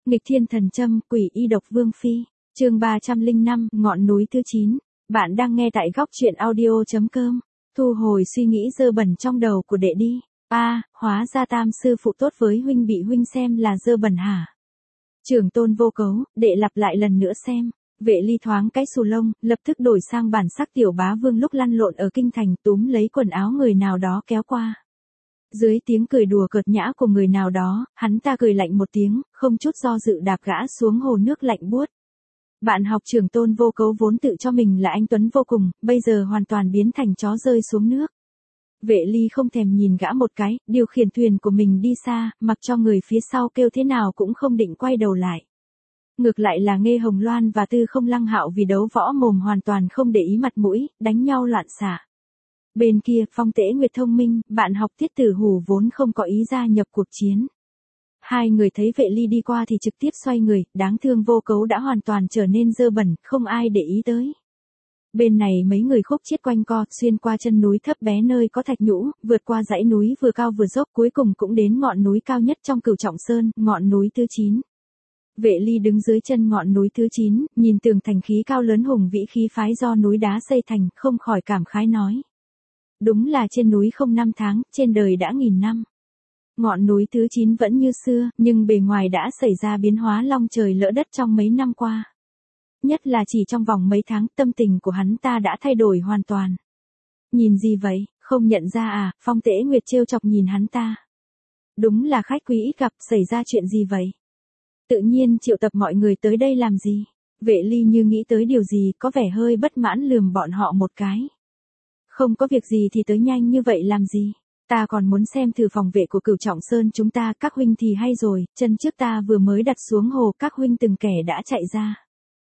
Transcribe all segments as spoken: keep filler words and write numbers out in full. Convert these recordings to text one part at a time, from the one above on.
Nghịch thiên thần châm, quỷ y độc vương phi. Chương ba trăm lẻ năm, ngọn núi thứ chín. Bạn đang nghe tại góc truyện audio chấm com. Thu hồi suy nghĩ dơ bẩn trong đầu của đệ đi. A, à, hóa ra tam sư phụ tốt với huynh bị huynh xem là dơ bẩn hả? Trưởng tôn vô cấu, đệ lặp lại lần nữa xem. Vệ Ly thoáng cái xù lông, lập tức đổi sang bản sắc tiểu bá vương lúc lăn lộn ở kinh thành, túm lấy quần áo người nào đó kéo qua. Dưới tiếng cười đùa cợt nhã của người nào đó, hắn ta cười lạnh một tiếng, không chút do dự đạp gã xuống hồ nước lạnh buốt. Bạn học trưởng tôn vô cấu vốn tự cho mình là anh tuấn vô cùng, bây giờ hoàn toàn biến thành chó rơi xuống nước. Vệ Ly không thèm nhìn gã một cái, điều khiển thuyền của mình đi xa, mặc cho người phía sau kêu thế nào cũng không định quay đầu lại. Ngược lại là Nghê Hồng Loan và Tư Không Lăng Hạo vì đấu võ mồm hoàn toàn không để ý mặt mũi, đánh nhau loạn xạ. Bên kia, Phong Tế Nguyệt thông minh, bạn học Tiết Tử Hủ vốn không có ý gia nhập cuộc chiến. Hai người thấy Vệ Ly đi qua thì trực tiếp xoay người, đáng thương vô cấu đã hoàn toàn trở nên dơ bẩn, không ai để ý tới. Bên này mấy người khúc chiết quanh co, xuyên qua chân núi thấp bé nơi có thạch nhũ, vượt qua dãy núi vừa cao vừa dốc, cuối cùng cũng đến ngọn núi cao nhất trong Cửu Trọng Sơn, ngọn núi thứ chín. Vệ Ly đứng dưới chân ngọn núi thứ chín, nhìn tường thành khí cao lớn hùng vĩ khí phái do núi đá xây thành, không khỏi cảm khái nói. Đúng là trên núi không năm tháng, trên đời đã nghìn năm. Ngọn núi thứ chín vẫn như xưa, nhưng bề ngoài đã xảy ra biến hóa long trời lỡ đất trong mấy năm qua. Nhất là chỉ trong vòng mấy tháng, tâm tình của hắn ta đã thay đổi hoàn toàn. Nhìn gì vậy, không nhận ra à? Phong Tế Nguyệt trêu chọc nhìn hắn ta. Đúng là khách quý ít gặp, xảy ra chuyện gì vậy? Tự nhiên triệu tập mọi người tới đây làm gì? Vệ Ly như nghĩ tới điều gì, có vẻ hơi bất mãn lườm bọn họ một cái. Không có việc gì thì tới nhanh như vậy làm gì? Ta còn muốn xem thử phòng vệ của Cửu Trọng Sơn chúng ta, các huynh thì hay rồi, chân trước ta vừa mới đặt xuống hồ, các huynh từng kẻ đã chạy ra.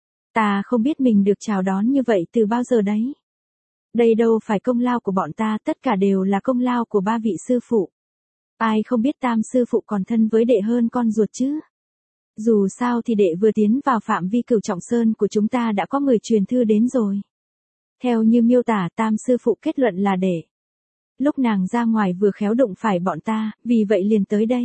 Ta không biết mình được chào đón như vậy từ bao giờ đấy. Đây đâu phải công lao của bọn ta, tất cả đều là công lao của ba vị sư phụ. Ai không biết tam sư phụ còn thân với đệ hơn con ruột chứ? Dù sao thì đệ vừa tiến vào phạm vi Cửu Trọng Sơn của chúng ta đã có người truyền thư đến rồi. Theo như miêu tả, tam sư phụ kết luận là đệ. Lúc nàng ra ngoài vừa khéo đụng phải bọn ta, vì vậy liền tới đây.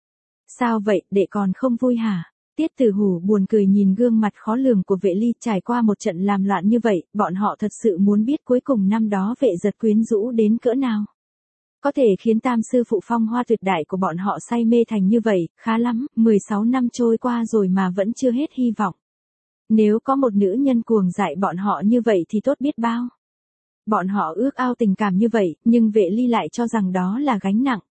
Sao vậy, đệ còn không vui hả? Tiết Tử Hủ buồn cười nhìn gương mặt khó lường của Vệ Ly, trải qua một trận làm loạn như vậy, bọn họ thật sự muốn biết cuối cùng năm đó Vệ Giật quyến rũ đến cỡ nào. Có thể khiến tam sư phụ phong hoa tuyệt đại của bọn họ say mê thành như vậy, khá lắm, mười sáu năm trôi qua rồi mà vẫn chưa hết hy vọng. Nếu có một nữ nhân cuồng dại bọn họ như vậy thì tốt biết bao. Bọn họ ước ao tình cảm như vậy, nhưng Vệ Ly lại cho rằng đó là gánh nặng.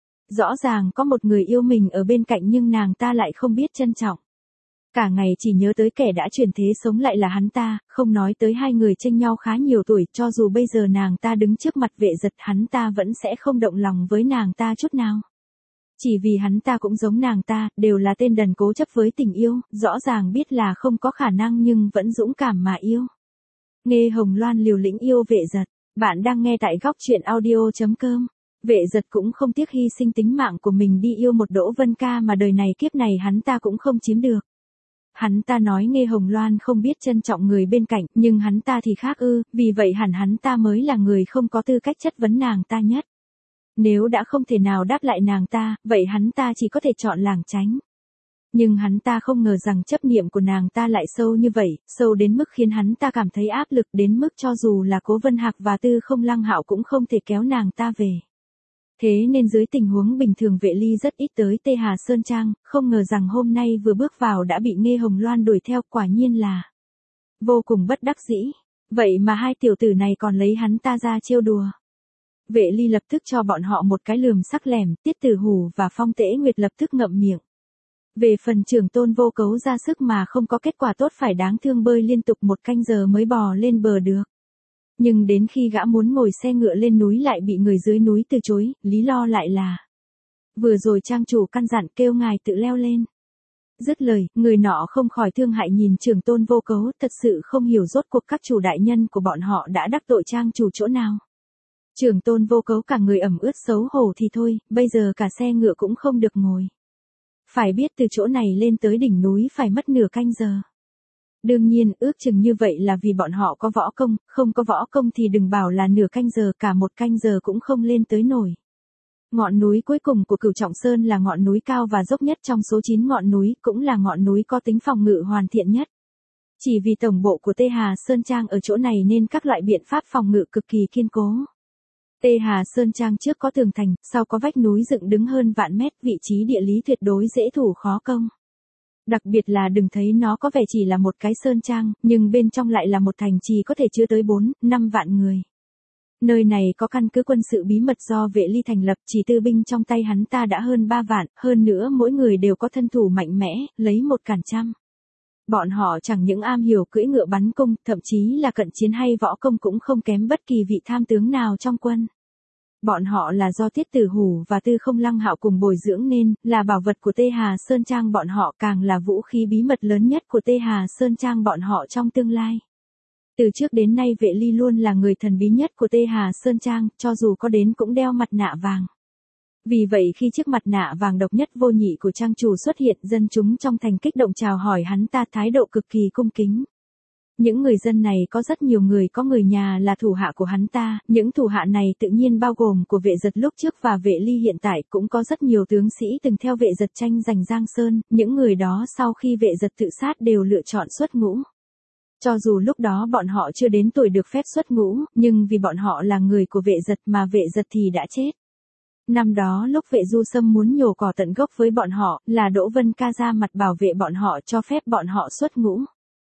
Rõ ràng có một người yêu mình ở bên cạnh nhưng nàng ta lại không biết trân trọng. Cả ngày chỉ nhớ tới kẻ đã chuyển thế sống lại là hắn ta, không nói tới hai người chênh nhau khá nhiều tuổi, cho dù bây giờ nàng ta đứng trước mặt Vệ Giật hắn ta vẫn sẽ không động lòng với nàng ta chút nào. Chỉ vì hắn ta cũng giống nàng ta, đều là tên đần cố chấp với tình yêu, rõ ràng biết là không có khả năng nhưng vẫn dũng cảm mà yêu. Nghê Hồng Loan liều lĩnh yêu Vệ Giật, bạn đang nghe tại góc truyện audio chấm com. Vệ Giật cũng không tiếc hy sinh tính mạng của mình đi yêu một Đỗ Vân Ca mà đời này kiếp này hắn ta cũng không chiếm được. Hắn ta nói Nghê Hồng Loan không biết trân trọng người bên cạnh, nhưng hắn ta thì khác ư, vì vậy hẳn hắn ta mới là người không có tư cách chất vấn nàng ta nhất. Nếu đã không thể nào đáp lại nàng ta, vậy hắn ta chỉ có thể chọn lảng tránh. Nhưng hắn ta không ngờ rằng chấp niệm của nàng ta lại sâu như vậy, sâu đến mức khiến hắn ta cảm thấy áp lực đến mức cho dù là Cố Vân Hạc và Tư Không Lăng Hạo cũng không thể kéo nàng ta về. Thế nên dưới tình huống bình thường Vệ Ly rất ít tới Tê Hà Sơn Trang, không ngờ rằng hôm nay vừa bước vào đã bị Nghê Hồng Loan đuổi theo, quả nhiên là vô cùng bất đắc dĩ. Vậy mà hai tiểu tử này còn lấy hắn ta ra trêu đùa. Vệ Ly lập tức cho bọn họ một cái lườm sắc lẻm, Tiết Tử Hủ và Phong Tế Nguyệt lập tức ngậm miệng. Về phần trưởng tôn vô cấu ra sức mà không có kết quả tốt phải đáng thương bơi liên tục một canh giờ mới bò lên bờ được. Nhưng đến khi gã muốn ngồi xe ngựa lên núi lại bị người dưới núi từ chối, lý do lại là vừa rồi trang chủ căn dặn kêu ngài tự leo lên. Dứt lời, người nọ không khỏi thương hại nhìn trưởng tôn vô cấu, thật sự không hiểu rốt cuộc các chủ đại nhân của bọn họ đã đắc tội trang chủ chỗ nào. Trưởng tôn vô cấu cả người ẩm ướt xấu hổ thì thôi, bây giờ cả xe ngựa cũng không được ngồi. Phải biết từ chỗ này lên tới đỉnh núi phải mất nửa canh giờ. Đương nhiên, ước chừng như vậy là vì bọn họ có võ công, không có võ công thì đừng bảo là nửa canh giờ, cả một canh giờ cũng không lên tới nổi. Ngọn núi cuối cùng của Cửu Trọng Sơn là ngọn núi cao và dốc nhất trong số chín ngọn núi, cũng là ngọn núi có tính phòng ngự hoàn thiện nhất. Chỉ vì tổng bộ của Tê Hà Sơn Trang ở chỗ này nên các loại biện pháp phòng ngự cực kỳ kiên cố. Tê Hà Sơn Trang trước có tường thành, sau có vách núi dựng đứng hơn vạn mét, vị trí địa lý tuyệt đối dễ thủ khó công. Đặc biệt là đừng thấy nó có vẻ chỉ là một cái sơn trang, nhưng bên trong lại là một thành trì có thể chứa tới bốn, năm vạn người. Nơi này có căn cứ quân sự bí mật do Vệ Ly thành lập, chỉ tư binh trong tay hắn ta đã hơn ba vạn, hơn nữa mỗi người đều có thân thủ mạnh mẽ, lấy một cản trăm. Bọn họ chẳng những am hiểu cưỡi ngựa bắn cung, thậm chí là cận chiến hay võ công cũng không kém bất kỳ vị tham tướng nào trong quân. Bọn họ là do Tiết Tử Hủ và Tư Không Lăng Hạo cùng bồi dưỡng nên, là bảo vật của Tê Hà Sơn Trang bọn họ, càng là vũ khí bí mật lớn nhất của Tê Hà Sơn Trang bọn họ trong tương lai. Từ trước đến nay Vệ Ly luôn là người thần bí nhất của Tê Hà Sơn Trang, cho dù có đến cũng đeo mặt nạ vàng. Vì vậy khi chiếc mặt nạ vàng độc nhất vô nhị của trang chủ xuất hiện, dân chúng trong thành kích động chào hỏi hắn ta, thái độ cực kỳ cung kính. Những người dân này có rất nhiều người có người nhà là thủ hạ của hắn ta, những thủ hạ này tự nhiên bao gồm của Vệ Giật lúc trước và Vệ Ly hiện tại, cũng có rất nhiều tướng sĩ từng theo Vệ Giật tranh giành Giang Sơn, những người đó sau khi Vệ Giật tự sát đều lựa chọn xuất ngũ. Cho dù lúc đó bọn họ chưa đến tuổi được phép xuất ngũ, nhưng vì bọn họ là người của Vệ Giật mà Vệ Giật thì đã chết. Năm đó lúc Vệ Du Sâm muốn nhổ cỏ tận gốc với bọn họ, là Đỗ Vân Ca ra mặt bảo vệ bọn họ, cho phép bọn họ xuất ngũ.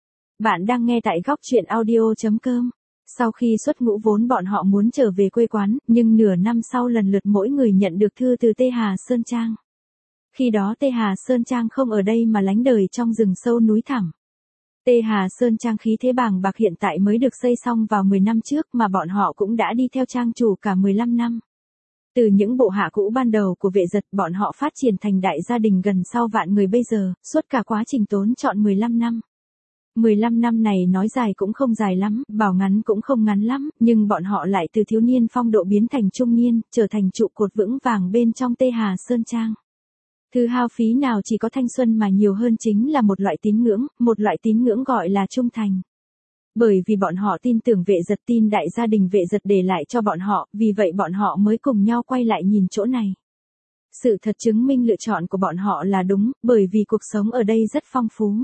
Bạn đang nghe tại góc truyện audio chấm com. Sau khi xuất ngũ vốn bọn họ muốn trở về quê quán, nhưng nửa năm sau lần lượt mỗi người nhận được thư từ Tê Hà Sơn Trang. Khi đó Tê Hà Sơn Trang không ở đây mà lánh đời trong rừng sâu núi thẳm. Tê Hà Sơn Trang khí thế bàng bạc hiện tại mới được xây xong vào mười năm trước, mà bọn họ cũng đã đi theo trang chủ cả mười lăm năm. Từ những bộ hạ cũ ban đầu của Vệ Giật, bọn họ phát triển thành đại gia đình gần sau vạn người bây giờ, suốt cả quá trình tốn trọn mười lăm năm. mười lăm năm này nói dài cũng không dài lắm, bảo ngắn cũng không ngắn lắm, nhưng bọn họ lại từ thiếu niên phong độ biến thành trung niên, trở thành trụ cột vững vàng bên trong Tê Hà Sơn Trang. Thứ hao phí nào chỉ có thanh xuân mà nhiều hơn chính là một loại tín ngưỡng, một loại tín ngưỡng gọi là trung thành. Bởi vì bọn họ tin tưởng Vệ Giật, tin đại gia đình Vệ Giật để lại cho bọn họ, vì vậy bọn họ mới cùng nhau quay lại nhìn chỗ này. Sự thật chứng minh lựa chọn của bọn họ là đúng, bởi vì cuộc sống ở đây rất phong phú.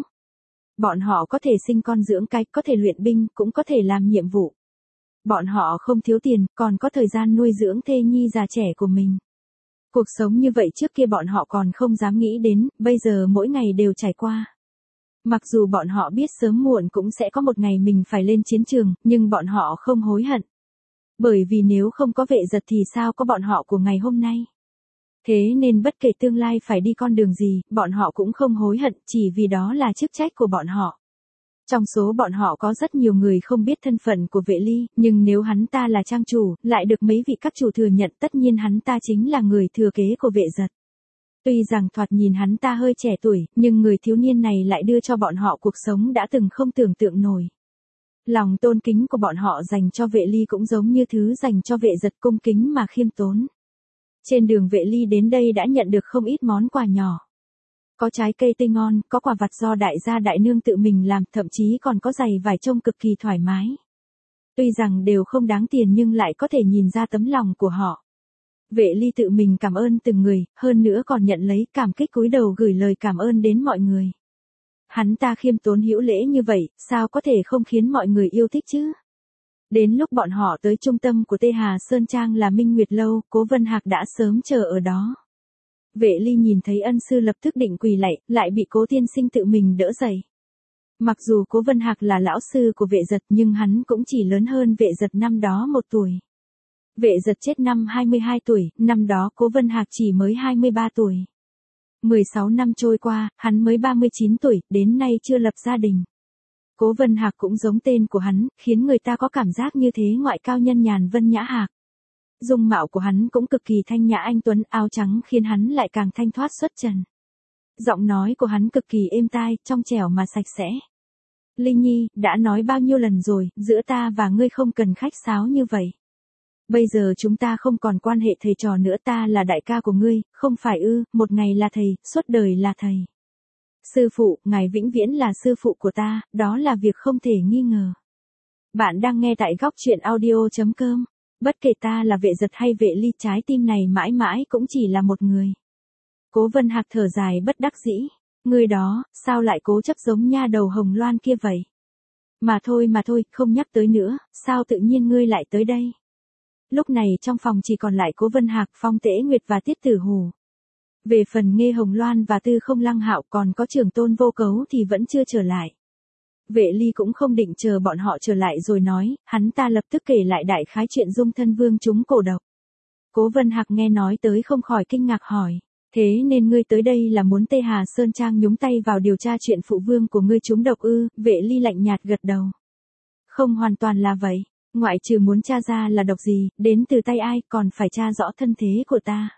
Bọn họ có thể sinh con dưỡng cái, có thể luyện binh, cũng có thể làm nhiệm vụ. Bọn họ không thiếu tiền, còn có thời gian nuôi dưỡng thê nhi già trẻ của mình. Cuộc sống như vậy trước kia bọn họ còn không dám nghĩ đến, bây giờ mỗi ngày đều trải qua. Mặc dù bọn họ biết sớm muộn cũng sẽ có một ngày mình phải lên chiến trường, nhưng bọn họ không hối hận. Bởi vì nếu không có Vệ Giật thì sao có bọn họ của ngày hôm nay. Thế nên bất kể tương lai phải đi con đường gì, bọn họ cũng không hối hận, chỉ vì đó là chức trách của bọn họ. Trong số bọn họ có rất nhiều người không biết thân phận của Vệ Ly, nhưng nếu hắn ta là trang chủ, lại được mấy vị các chủ thừa nhận, tất nhiên hắn ta chính là người thừa kế của Vệ Giật. Tuy rằng thoạt nhìn hắn ta hơi trẻ tuổi, nhưng người thiếu niên này lại đưa cho bọn họ cuộc sống đã từng không tưởng tượng nổi. Lòng tôn kính của bọn họ dành cho Vệ Ly cũng giống như thứ dành cho Vệ Giật, cung kính mà khiêm tốn. Trên đường Vệ Ly đến đây đã nhận được không ít món quà nhỏ. Có trái cây tươi ngon, có quà vặt do đại gia đại nương tự mình làm, thậm chí còn có giày vải trông cực kỳ thoải mái. Tuy rằng đều không đáng tiền nhưng lại có thể nhìn ra tấm lòng của họ. Vệ Ly tự mình cảm ơn từng người, hơn nữa còn nhận lấy, cảm kích cúi đầu gửi lời cảm ơn đến mọi người. Hắn ta khiêm tốn hữu lễ như vậy, sao có thể không khiến mọi người yêu thích chứ? Đến lúc bọn họ tới trung tâm của Tê Hà Sơn Trang là Minh Nguyệt Lâu, Cố Vân Hạc đã sớm chờ ở đó. Vệ Ly nhìn thấy ân sư lập tức định quỳ lạy, lại bị Cố tiên sinh tự mình đỡ dậy. Mặc dù Cố Vân Hạc là lão sư của Vệ Giật nhưng hắn cũng chỉ lớn hơn Vệ Giật năm đó một tuổi. Vệ Giật chết năm hai mươi hai tuổi, năm đó Cố Vân Hạc chỉ mới hai mươi ba tuổi. mười sáu năm trôi qua, hắn mới ba mươi chín tuổi, đến nay chưa lập gia đình. Cố Vân Hạc cũng giống tên của hắn, khiến người ta có cảm giác như thế ngoại cao nhân nhàn vân nhã hạc. Dung mạo của hắn cũng cực kỳ thanh nhã anh tuấn, áo trắng khiến hắn lại càng thanh thoát xuất trần. Giọng nói của hắn cực kỳ êm tai, trong trẻo mà sạch sẽ. Linh Nhi, đã nói bao nhiêu lần rồi, giữa ta và ngươi không cần khách sáo như vậy. Bây giờ chúng ta không còn quan hệ thầy trò nữa, ta là đại ca của ngươi, không phải ư, một ngày là thầy, suốt đời là thầy. Sư phụ, ngài vĩnh viễn là sư phụ của ta, đó là việc không thể nghi ngờ. Bạn đang nghe tại góc truyện audio chấm com. Bất kể ta là Vệ Giật hay Vệ Ly, trái tim này mãi mãi cũng chỉ là một người. Cố Vân Hạc thở dài bất đắc dĩ. Người đó, sao lại cố chấp giống nha đầu Hồng Loan kia vậy? Mà thôi mà thôi, không nhắc tới nữa, sao tự nhiên ngươi lại tới đây? Lúc này trong phòng chỉ còn lại Cố Vân Hạc, Phong Tế Nguyệt và Tiết Tử Hù. Về phần Nghê Hồng Loan và Tư Không Lăng Hạo còn có Trường Tôn Vô Cấu thì vẫn chưa trở lại. Vệ Ly cũng không định chờ bọn họ trở lại rồi nói, hắn ta lập tức kể lại đại khái chuyện Dung Thân Vương trúng cổ độc. Cố Vân Hạc nghe nói tới không khỏi kinh ngạc hỏi, thế nên ngươi tới đây là muốn Tê Hà Sơn Trang nhúng tay vào điều tra chuyện phụ vương của ngươi trúng độc ư? Vệ Ly lạnh nhạt gật đầu. Không hoàn toàn là vậy, ngoại trừ muốn tra ra là độc gì, đến từ tay ai, còn phải tra rõ thân thế của ta.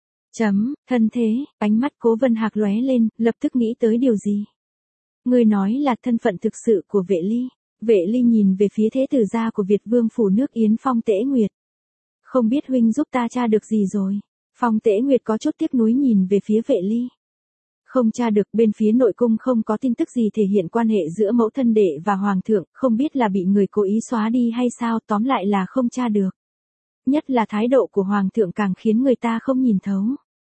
Chấm, thân thế, ánh mắt Cố Vân Hạc lóe lên, lập tức nghĩ tới điều gì. Ngươi nói là thân phận thực sự của Vệ Ly. Vệ Ly nhìn về phía thế tử gia của Việt Vương phủ nước Yến, Phong Tế Nguyệt. Không biết huynh giúp ta tra được gì rồi? Phong Tế Nguyệt có chút tiếc nuối nhìn về phía Vệ Ly. Không tra được, bên phía nội cung không có tin tức gì thể hiện quan hệ giữa mẫu thân đệ và hoàng thượng, không biết là bị người cố ý xóa đi hay sao, tóm lại là không tra được. Nhất là thái độ của hoàng thượng càng khiến người ta không nhìn thấu.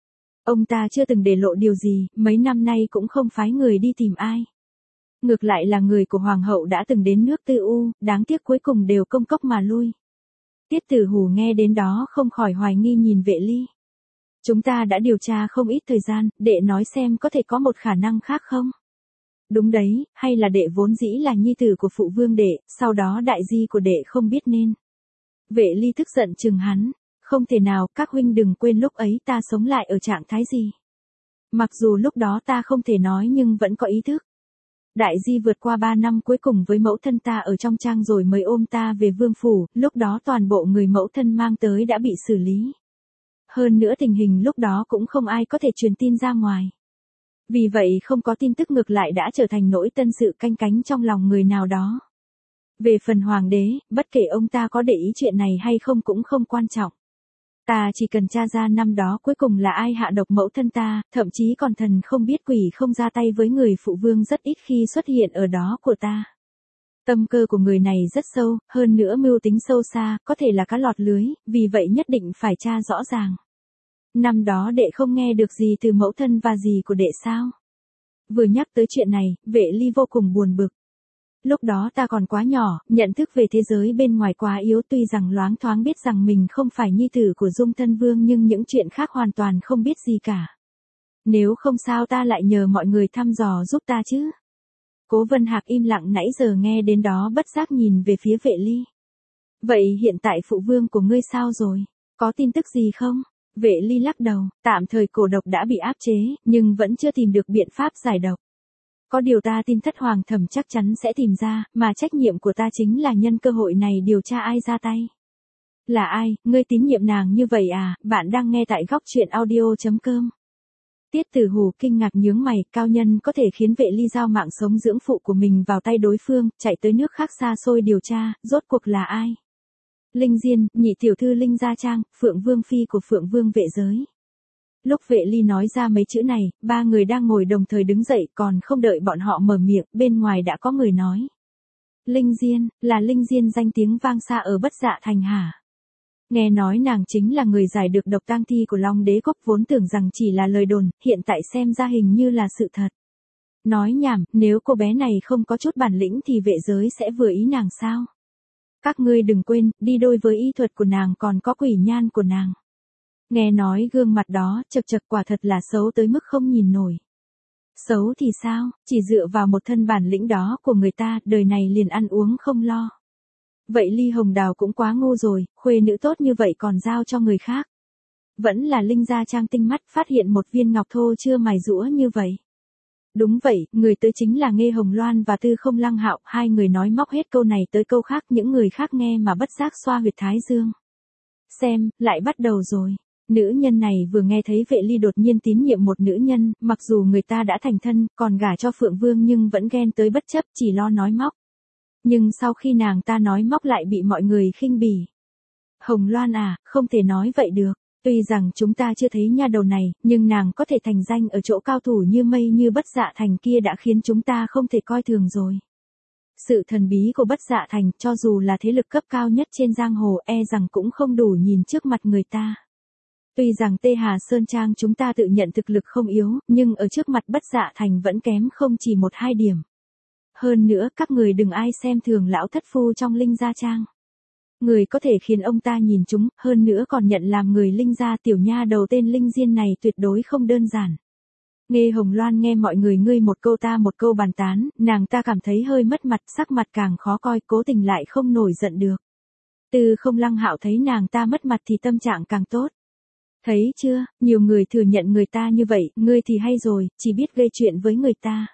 Ông ta chưa từng để lộ điều gì, mấy năm nay cũng không phái người đi tìm ai. Ngược lại là người của hoàng hậu đã từng đến nước Tư U, đáng tiếc cuối cùng đều công cốc mà lui. Tiết Tử Hù nghe đến đó không khỏi hoài nghi nhìn Vệ Ly. Chúng ta đã điều tra không ít thời gian, đệ nói xem có thể có một khả năng khác không? Đúng đấy, hay là đệ vốn dĩ là nhi tử của phụ vương đệ, sau đó đại di của đệ không biết nên. Vệ Ly tức giận chừng hắn, không thể nào, các huynh đừng quên lúc ấy ta sống lại ở trạng thái gì. Mặc dù lúc đó ta không thể nói nhưng vẫn có ý thức. Đại di vượt qua ba năm cuối cùng với mẫu thân ta ở trong trang rồi mới ôm ta về vương phủ, lúc đó toàn bộ người mẫu thân mang tới đã bị xử lý. Hơn nữa tình hình lúc đó cũng không ai có thể truyền tin ra ngoài. Vì vậy không có tin tức ngược lại đã trở thành nỗi tân sự canh cánh trong lòng người nào đó. Về phần hoàng đế, bất kể ông ta có để ý chuyện này hay không cũng không quan trọng. Ta chỉ cần tra ra năm đó cuối cùng là ai hạ độc mẫu thân ta, thậm chí còn thần không biết quỷ không ra tay với người phụ vương rất ít khi xuất hiện ở đó của ta. Tâm cơ của người này rất sâu, hơn nữa mưu tính sâu xa, có thể là cá lọt lưới, vì vậy nhất định phải tra rõ ràng. Năm đó đệ không nghe được gì từ mẫu thân và dì của đệ sao? Vừa nhắc tới chuyện này, Vệ Ly vô cùng buồn bực. Lúc đó ta còn quá nhỏ, nhận thức về thế giới bên ngoài quá yếu, tuy rằng loáng thoáng biết rằng mình không phải nhi tử của Dung Thân Vương nhưng những chuyện khác hoàn toàn không biết gì cả. Nếu không sao ta lại nhờ mọi người thăm dò giúp ta chứ? Cố Vân Hạc im lặng nãy giờ nghe đến đó bất giác nhìn về phía Vệ Ly. Vậy hiện tại phụ vương của ngươi sao rồi? Có tin tức gì không? Vệ Ly lắc đầu, tạm thời cổ độc đã bị áp chế, nhưng vẫn chưa tìm được biện pháp giải độc. Có điều ta tin thất hoàng thẩm chắc chắn sẽ tìm ra, mà trách nhiệm của ta chính là nhân cơ hội này điều tra ai ra tay. Là ai, ngươi tín nhiệm nàng như vậy à? Bạn đang nghe tại góc truyện audio chấm com. Tiết Tử Hù kinh ngạc nhướng mày, cao nhân có thể khiến Vệ Ly giao mạng sống dưỡng phụ của mình vào tay đối phương, chạy tới nước khác xa xôi điều tra, rốt cuộc là ai? Linh Diên, nhị tiểu thư Linh Gia Trang, Phượng Vương phi của Phượng Vương Vệ Giới. Lúc Vệ Ly nói ra mấy chữ này, ba người đang ngồi đồng thời đứng dậy, còn không đợi bọn họ mở miệng, bên ngoài đã có người nói. Linh Diên, là Linh Diên danh tiếng vang xa ở Bất Dạ Thành hả? Nghe nói nàng chính là người giải được độc tang thi của Long Đế Quốc, vốn tưởng rằng chỉ là lời đồn, hiện tại xem ra hình như là sự thật. Nói nhảm, nếu cô bé này không có chút bản lĩnh thì Vệ Giới sẽ vừa ý nàng sao? Các ngươi đừng quên, đi đôi với y thuật của nàng còn có quỷ nhan của nàng. Nghe nói gương mặt đó, chật chật quả thật là xấu tới mức không nhìn nổi. Xấu thì sao, chỉ dựa vào một thân bản lĩnh đó của người ta, đời này liền ăn uống không lo. Vậy Ly Hồng Đào cũng quá ngu rồi, khuê nữ tốt như vậy còn giao cho người khác. Vẫn là Linh Gia Trang tinh mắt phát hiện một viên ngọc thô chưa mài rũa như vậy. Đúng vậy, người tới chính là Nghê Hồng Loan và Tư Không Lăng Hạo, hai người nói móc hết câu này tới câu khác, những người khác nghe mà bất giác xoa huyệt thái dương. Xem, lại bắt đầu rồi. Nữ nhân này vừa nghe thấy Vệ Ly đột nhiên tín nhiệm một nữ nhân, mặc dù người ta đã thành thân, còn gả cho Phượng Vương nhưng vẫn ghen tới bất chấp, chỉ lo nói móc. Nhưng sau khi nàng ta nói móc lại bị mọi người khinh bỉ. Hồng Loan à, không thể nói vậy được. Tuy rằng chúng ta chưa thấy nha đầu này, nhưng nàng có thể thành danh ở chỗ cao thủ như mây như Bất Dạ Thành kia đã khiến chúng ta không thể coi thường rồi. sự thần bí của Bất Dạ Thành cho dù là thế lực cấp cao nhất trên giang hồ e rằng cũng không đủ nhìn trước mặt người ta. Tuy rằng Tê Hà Sơn Trang chúng ta tự nhận thực lực không yếu, nhưng ở trước mặt Bất Dạ Thành vẫn kém không chỉ một hai điểm. Hơn nữa các người đừng ai xem thường lão thất phu trong Linh Gia Trang. Người có thể khiến ông ta nhìn chúng, hơn nữa còn nhận làm người Linh Gia tiểu nha đầu tên Linh Diên này tuyệt đối không đơn giản. Nghe Hồng Loan nghe mọi người ngươi một câu ta một câu bàn tán, nàng ta cảm thấy hơi mất mặt, sắc mặt càng khó coi, cố tình lại không nổi giận được. Từ Không Lăng Hạo thấy nàng ta mất mặt thì tâm trạng càng tốt. Thấy chưa, nhiều người thừa nhận người ta như vậy, ngươi thì hay rồi, chỉ biết gây chuyện với người ta.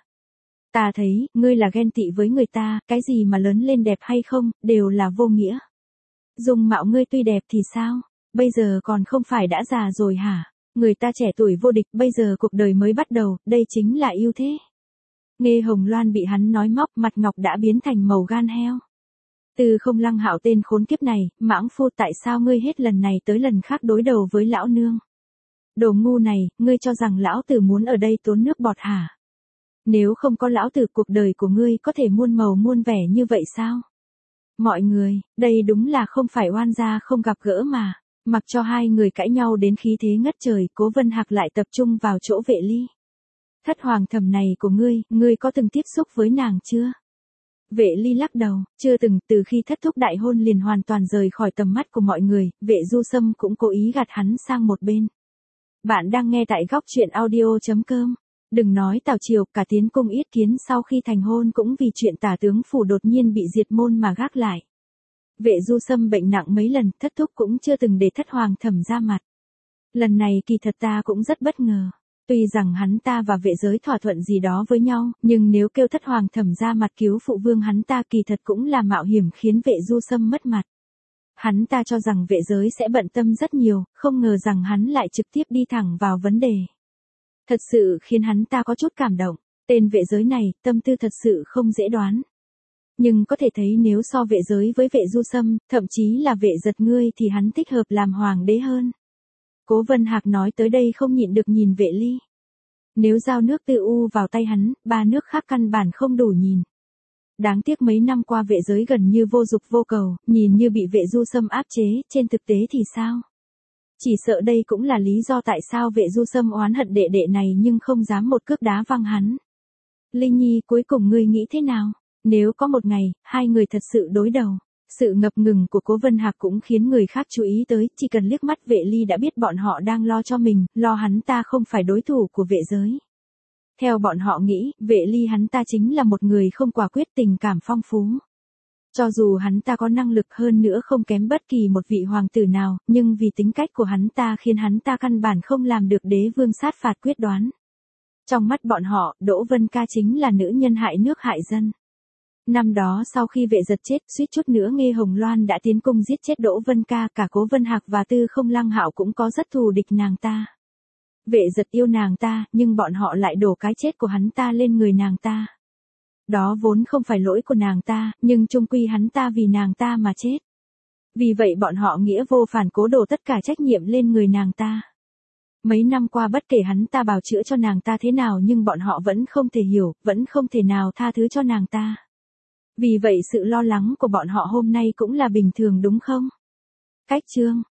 Ta thấy, ngươi là ghen tị với người ta, cái gì mà lớn lên đẹp hay không, đều là vô nghĩa. Dung mạo ngươi tuy đẹp thì sao, bây giờ còn không phải đã già rồi hả? Người ta trẻ tuổi vô địch, bây giờ cuộc đời mới bắt đầu, đây chính là ưu thế. Nghe Hồng Loan bị hắn nói móc, mặt ngọc đã biến thành màu gan heo. Từ Không Lăng Hạo tên khốn kiếp này, mãng phu, tại sao ngươi hết lần này tới lần khác đối đầu với lão nương? Đồ ngu này, ngươi cho rằng lão tử muốn ở đây tốn nước bọt hả? Nếu không có lão tử, cuộc đời của ngươi có thể muôn màu muôn vẻ như vậy sao? Mọi người, đây đúng là không phải oan gia không gặp gỡ mà. Mặc cho hai người cãi nhau đến khí thế ngất trời, Cố Vân Hạc lại tập trung vào chỗ Vệ Ly. Thất hoàng thẩm này của ngươi, ngươi có từng tiếp xúc với nàng chưa? Vệ Ly lắc đầu, chưa từng, từ khi thất thúc đại hôn liền hoàn toàn rời khỏi tầm mắt của mọi người, Vệ Du Sâm cũng cố ý gạt hắn sang một bên. Bạn đang nghe tại góc truyện audio chấm com. Đừng nói Tào Triều, cả Tiến Cung Yết Kiến sau khi thành hôn cũng vì chuyện Tả tướng phủ đột nhiên bị diệt môn mà gác lại. Vệ Du Sâm bệnh nặng mấy lần, thất thúc cũng chưa từng để thất hoàng thẩm ra mặt. Lần này kỳ thật ta cũng rất bất ngờ. Tuy rằng hắn ta và vệ giới thỏa thuận gì đó với nhau, nhưng nếu kêu thất hoàng thẩm ra mặt cứu phụ vương hắn ta kỳ thật cũng là mạo hiểm khiến Vệ Du Sâm mất mặt. Hắn ta cho rằng vệ giới sẽ bận tâm rất nhiều, không ngờ rằng hắn lại trực tiếp đi thẳng vào vấn đề. Thật sự khiến hắn ta có chút cảm động, tên vệ giới này, tâm tư thật sự không dễ đoán. Nhưng có thể thấy nếu so vệ giới với Vệ Du Sâm, thậm chí là Vệ Giật ngươi thì hắn thích hợp làm hoàng đế hơn. Cố Vân Hạc nói tới đây không nhịn được nhìn Vệ Ly. Nếu giao nước Tư U vào tay hắn, ba nước khác căn bản không đủ nhìn. Đáng tiếc mấy năm qua vệ giới gần như vô dục vô cầu, nhìn như bị Vệ Du Sâm áp chế, trên thực tế thì sao? Chỉ sợ đây cũng là lý do tại sao Vệ Du Sâm oán hận đệ đệ này nhưng không dám một cước đá văng hắn. Linh Nhi, cuối cùng ngươi nghĩ thế nào? Nếu có một ngày, hai người thật sự đối đầu, sự ngập ngừng của Cố Vân Hạc cũng khiến người khác chú ý tới, chỉ cần liếc mắt Vệ Ly đã biết bọn họ đang lo cho mình, lo hắn ta không phải đối thủ của vệ giới. Theo bọn họ nghĩ, Vệ Ly hắn ta chính là một người không quả quyết, tình cảm phong phú. Cho dù hắn ta có năng lực hơn nữa không kém bất kỳ một vị hoàng tử nào, nhưng vì tính cách của hắn ta khiến hắn ta căn bản không làm được đế vương sát phạt quyết đoán. Trong mắt bọn họ, Đỗ Vân Ca chính là nữ nhân hại nước hại dân. Năm đó sau khi Vệ Giật chết, suýt chút nữa Nghe Hồng Loan đã tiến cung giết chết Đỗ Vân Ca, cả Cố Vân Hạc và Tư Không Lăng Hạo cũng có rất thù địch nàng ta. Vệ Giật yêu nàng ta, nhưng bọn họ lại đổ cái chết của hắn ta lên người nàng ta. Đó vốn không phải lỗi của nàng ta, nhưng chung quy hắn ta vì nàng ta mà chết. Vì vậy bọn họ nghĩa vô phản cố đổ tất cả trách nhiệm lên người nàng ta. Mấy năm qua bất kể hắn ta bào chữa cho nàng ta thế nào nhưng bọn họ vẫn không thể hiểu, vẫn không thể nào tha thứ cho nàng ta. Vì vậy sự lo lắng của bọn họ hôm nay cũng là bình thường đúng không? Cách chương